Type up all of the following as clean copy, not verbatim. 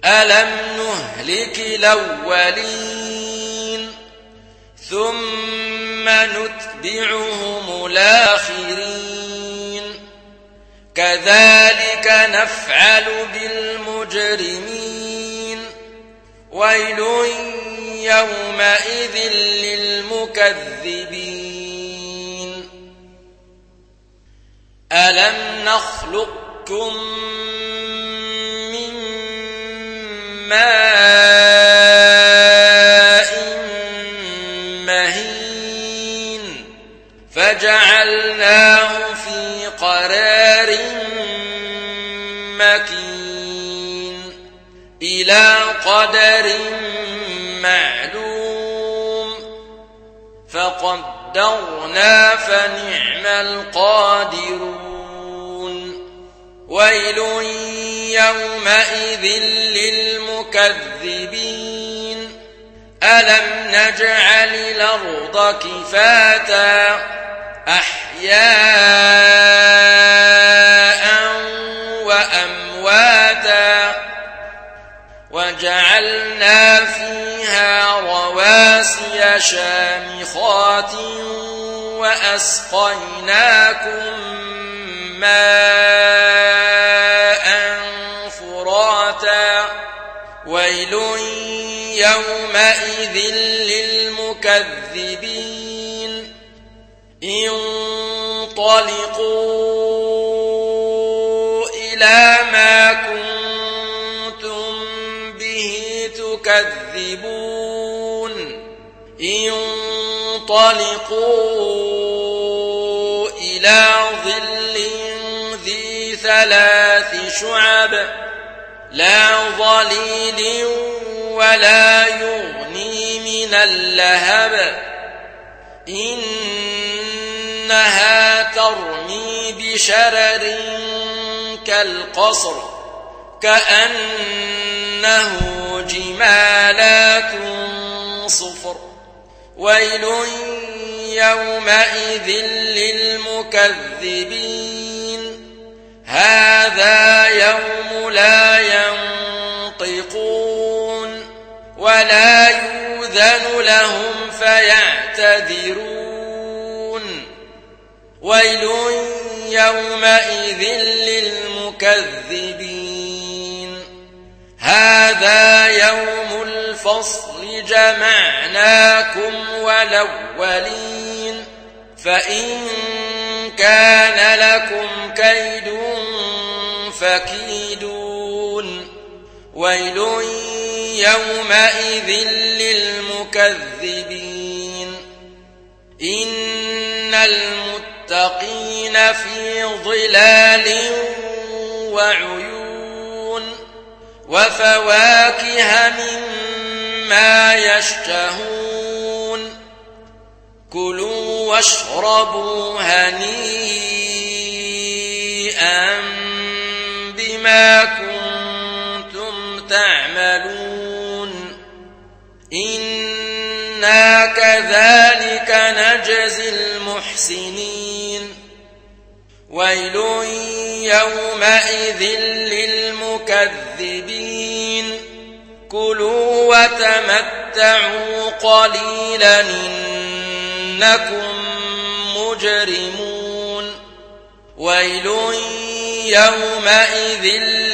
ألم نهلك الأولين ثم نتبعهم الآخرين كذلك نفعل بالمجرمين ويل يومئذ للمكذبين ألم نخلقكم من ماء مهين فجعلناه في قرار مكين إلى قدر معلوم فقدرنا فنعم القادرون ويل يومئذ للمكذبين ألم نجعل الأرض كفاتا أحياء وأمواتا وجعلنا فيها رواسي شامخات وأسقيناكم ماء فراتا ويل يومئذ للمكذبين انطلقوا إلى ما كنتم به تكذبون انطلقوا إلى ظل ذي 3 شعب لا ظليل ولا يغني من اللهب إنها ترمي بشرر كالقصر كأنه جمالات صفر ويل يومئذ للمكذبين هذا يوم لا ينطقون ولا يؤذن لهم فيعتذرون ويل يومئذ للمكذبين هذا يوم الفصل جمعناكم والأولين فإن كان لكم كيد فكيدون ويل يومئذ للمكذبين إن المتقين في ظلال وعيون وفواكه مما يشتهون كلوا واشربوا هنيئا بما كنتم تعملون إنا كذلك نجزي المحسنين ويل يومئذ للمكذبين كلوا وتمتعوا قليلا إنكم مجرمون ويل يومئذ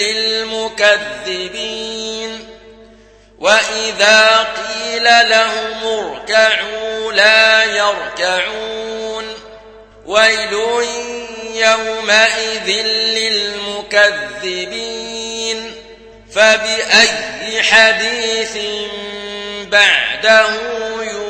للمكذبين وإذا قيل لهم اركعوا لا يركعون ويل يومئذ للمكذبين فبأي حديث بعده